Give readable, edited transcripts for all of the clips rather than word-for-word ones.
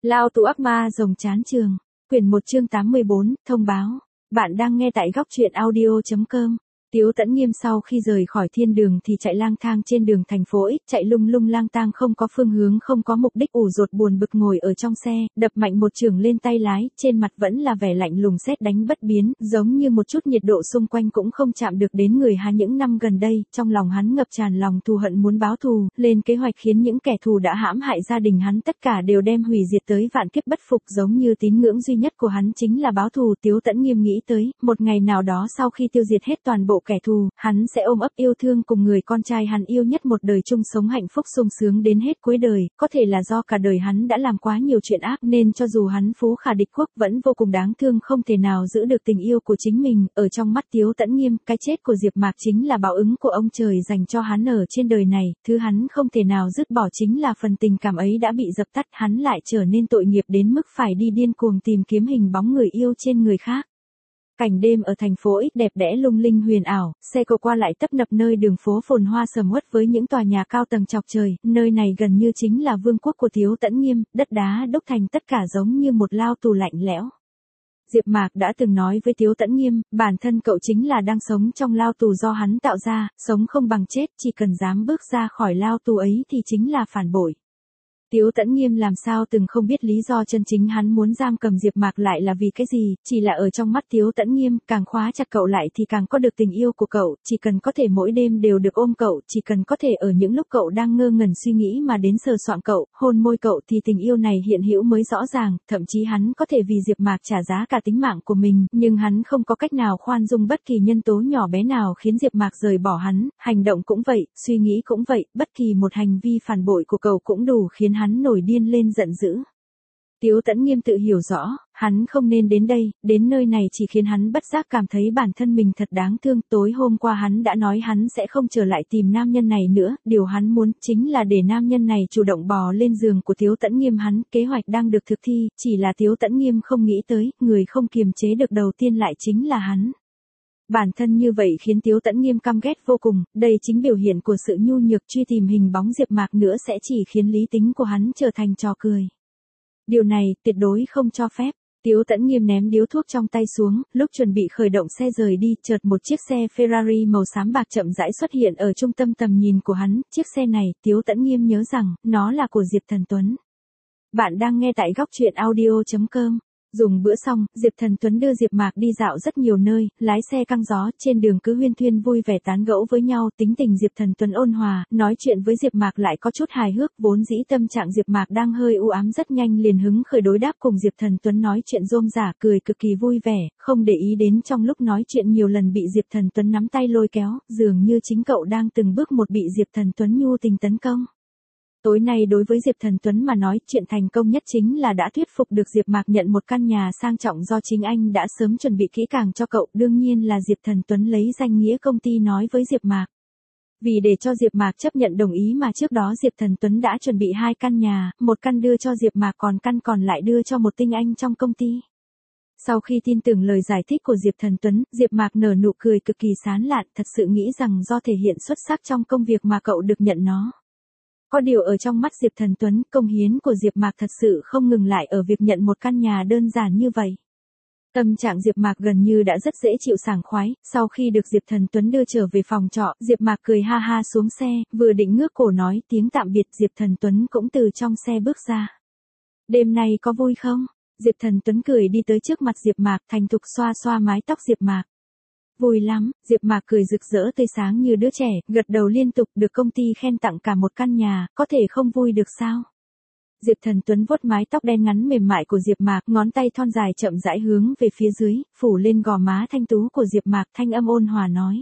Lao tù ác ma rồng chán trường. Quyển 1 chương 84, thông báo. Bạn đang nghe tại góc truyện audio.com. Tiếu Tẫn Nghiêm sau khi rời khỏi thiên đường thì chạy lang thang trên đường thành phố X, chạy lung lung lang tang không có phương hướng không có mục đích, ủ rột buồn bực ngồi ở trong xe, đập mạnh một chưởng lên tay lái, trên mặt vẫn là vẻ lạnh lùng sét đánh bất biến, giống như một chút nhiệt độ xung quanh cũng không chạm được đến người hắn. Những năm gần đây, trong lòng hắn ngập tràn lòng thù hận muốn báo thù, lên kế hoạch khiến những kẻ thù đã hãm hại gia đình hắn tất cả đều đem hủy diệt tới vạn kiếp bất phục, giống như tín ngưỡng duy nhất của hắn chính là báo thù. Tiếu Tẫn Nghiêm nghĩ tới, một ngày nào đó sau khi tiêu diệt hết toàn bộ kẻ thù, hắn sẽ ôm ấp yêu thương cùng người con trai hắn yêu nhất một đời chung sống hạnh phúc sung sướng đến hết cuối đời. Có thể là do cả đời hắn đã làm quá nhiều chuyện ác nên cho dù hắn phú khả địch quốc vẫn vô cùng đáng thương, không thể nào giữ được tình yêu của chính mình. Ở trong mắt Tiếu Tẫn Nghiêm, cái chết của Diệp Mạc chính là báo ứng của ông trời dành cho hắn ở trên đời này, thứ hắn không thể nào dứt bỏ chính là phần tình cảm ấy đã bị dập tắt, hắn lại trở nên tội nghiệp đến mức phải đi điên cuồng tìm kiếm hình bóng người yêu trên người khác. Cảnh đêm ở thành phố X đẹp đẽ lung linh huyền ảo, xe cộ qua lại tấp nập nơi đường phố phồn hoa sầm uất với những tòa nhà cao tầng chọc trời, nơi này gần như chính là vương quốc của Tiếu Tẫn Nghiêm, đất đá đúc thành tất cả giống như một lao tù lạnh lẽo. Diệp Mạc đã từng nói với Tiếu Tẫn Nghiêm, bản thân cậu chính là đang sống trong lao tù do hắn tạo ra, sống không bằng chết, chỉ cần dám bước ra khỏi lao tù ấy thì chính là phản bội. Tiếu Tẫn Nghiêm làm sao từng không biết lý do chân chính hắn muốn giam cầm Diệp Mạc lại là vì cái gì, chỉ là ở trong mắt Tiếu Tẫn Nghiêm, càng khóa chặt cậu lại thì càng có được tình yêu của cậu, chỉ cần có thể mỗi đêm đều được ôm cậu, chỉ cần có thể ở những lúc cậu đang ngơ ngẩn suy nghĩ mà đến sờ soạng cậu, hôn môi cậu thì tình yêu này hiện hữu mới rõ ràng, thậm chí hắn có thể vì Diệp Mạc trả giá cả tính mạng của mình, nhưng hắn không có cách nào khoan dung bất kỳ nhân tố nhỏ bé nào khiến Diệp Mạc rời bỏ hắn, hành động cũng vậy, suy nghĩ cũng vậy, bất kỳ một hành vi phản bội của cậu cũng đủ khiến hắn nổi điên lên giận dữ. Tiếu Tẫn Nghiêm tự hiểu rõ, hắn không nên đến đây, đến nơi này chỉ khiến hắn bất giác cảm thấy bản thân mình thật đáng thương. Tối hôm qua hắn đã nói hắn sẽ không trở lại tìm nam nhân này nữa, điều hắn muốn chính là để nam nhân này chủ động bò lên giường của Tiếu Tẫn Nghiêm. Kế hoạch đang được thực thi, chỉ là Tiếu Tẫn Nghiêm không nghĩ tới, người không kiềm chế được đầu tiên lại chính là hắn. Bản thân như vậy khiến Tiếu Tẫn Nghiêm căm ghét vô cùng, đây chính biểu hiện của sự nhu nhược, truy tìm hình bóng Diệp Mạc nữa sẽ chỉ khiến lý tính của hắn trở thành trò cười. Điều này tuyệt đối không cho phép. Tiếu Tẫn Nghiêm ném điếu thuốc trong tay xuống, lúc chuẩn bị khởi động xe rời đi, chợt một chiếc xe Ferrari màu xám bạc chậm rãi xuất hiện ở trung tâm tầm nhìn của hắn, chiếc xe này, Tiếu Tẫn Nghiêm nhớ rằng, nó là của Diệp Thần Tuấn. Bạn đang nghe tại góc truyện audio.com. Dùng bữa xong, Diệp Thần Tuấn đưa Diệp Mạc đi dạo rất nhiều nơi, lái xe căng gió, trên đường cứ huyên thuyên vui vẻ tán gẫu với nhau, tính tình Diệp Thần Tuấn ôn hòa, nói chuyện với Diệp Mạc lại có chút hài hước, vốn dĩ tâm trạng Diệp Mạc đang hơi u ám rất nhanh liền hứng khởi đối đáp cùng Diệp Thần Tuấn nói chuyện rôm rả, cười cực kỳ vui vẻ, không để ý đến trong lúc nói chuyện nhiều lần bị Diệp Thần Tuấn nắm tay lôi kéo, dường như chính cậu đang từng bước một bị Diệp Thần Tuấn nhu tình tấn công. Tối nay đối với Diệp Thần Tuấn mà nói, chuyện thành công nhất chính là đã thuyết phục được Diệp Mạc nhận một căn nhà sang trọng do chính anh đã sớm chuẩn bị kỹ càng cho cậu, đương nhiên là Diệp Thần Tuấn lấy danh nghĩa công ty nói với Diệp Mạc. Vì để cho Diệp Mạc chấp nhận đồng ý mà trước đó Diệp Thần Tuấn đã chuẩn bị 2 căn nhà, một căn đưa cho Diệp Mạc còn căn còn lại đưa cho một tinh anh trong công ty. Sau khi tin tưởng lời giải thích của Diệp Thần Tuấn, Diệp Mạc nở nụ cười cực kỳ sán lạn, thật sự nghĩ rằng do thể hiện xuất sắc trong công việc mà cậu được nhận nó. Có điều ở trong mắt Diệp Thần Tuấn, công hiến của Diệp Mạc thật sự không ngừng lại ở việc nhận một căn nhà đơn giản như vậy. Tâm trạng Diệp Mạc gần như đã rất dễ chịu sảng khoái, sau khi được Diệp Thần Tuấn đưa trở về phòng trọ, Diệp Mạc cười ha ha xuống xe, vừa định ngước cổ nói tiếng tạm biệt, Diệp Thần Tuấn cũng từ trong xe bước ra. Đêm nay có vui không? Diệp Thần Tuấn cười đi tới trước mặt Diệp Mạc, thành thục xoa xoa mái tóc Diệp Mạc. Vui lắm, Diệp Mạc cười rực rỡ tươi sáng như đứa trẻ, gật đầu liên tục, được công ty khen tặng cả một căn nhà, có thể không vui được sao? Diệp Thần Tuấn vuốt mái tóc đen ngắn mềm mại của Diệp Mạc, ngón tay thon dài chậm rãi hướng về phía dưới, phủ lên gò má thanh tú của Diệp Mạc, thanh âm ôn hòa nói.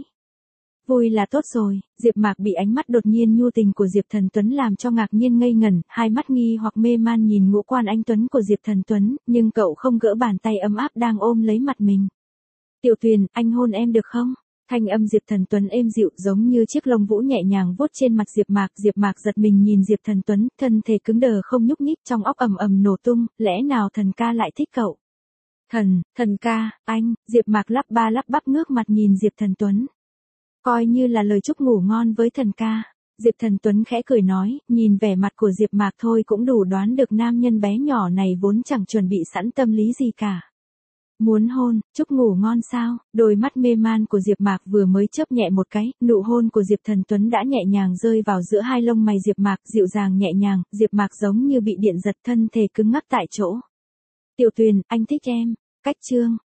Vui là tốt rồi. Diệp Mạc bị ánh mắt đột nhiên nhu tình của Diệp Thần Tuấn làm cho ngạc nhiên ngây ngẩn, hai mắt nghi hoặc mê man nhìn ngũ quan anh tuấn của Diệp Thần Tuấn, nhưng cậu không gỡ bàn tay ấm áp đang ôm lấy mặt mình. Tiểu Tuyền, anh hôn em được không? Thanh âm Diệp Thần Tuấn êm dịu giống như chiếc lông vũ nhẹ nhàng vuốt trên mặt Diệp Mạc giật mình nhìn Diệp Thần Tuấn, thân thể cứng đờ không nhúc nhích, trong óc ầm ầm nổ tung, lẽ nào thần ca lại thích cậu? Thần ca, anh, Diệp Mạc lắp ba lắp bắp ngước mặt nhìn Diệp Thần Tuấn. Coi như là lời chúc ngủ ngon với thần ca. Diệp Thần Tuấn khẽ cười nói, nhìn vẻ mặt của Diệp Mạc thôi cũng đủ đoán được nam nhân bé nhỏ này vốn chẳng chuẩn bị sẵn tâm lý gì cả. Muốn hôn, chúc ngủ ngon sao? Đôi mắt mê man của Diệp Mạc vừa mới chớp nhẹ một cái, nụ hôn của Diệp Thần Tuấn đã nhẹ nhàng rơi vào giữa hai lông mày Diệp Mạc, dịu dàng nhẹ nhàng, Diệp Mạc giống như bị điện giật thân thể cứng ngắc tại chỗ. Tiểu Tuyền, anh thích em. Cách chương.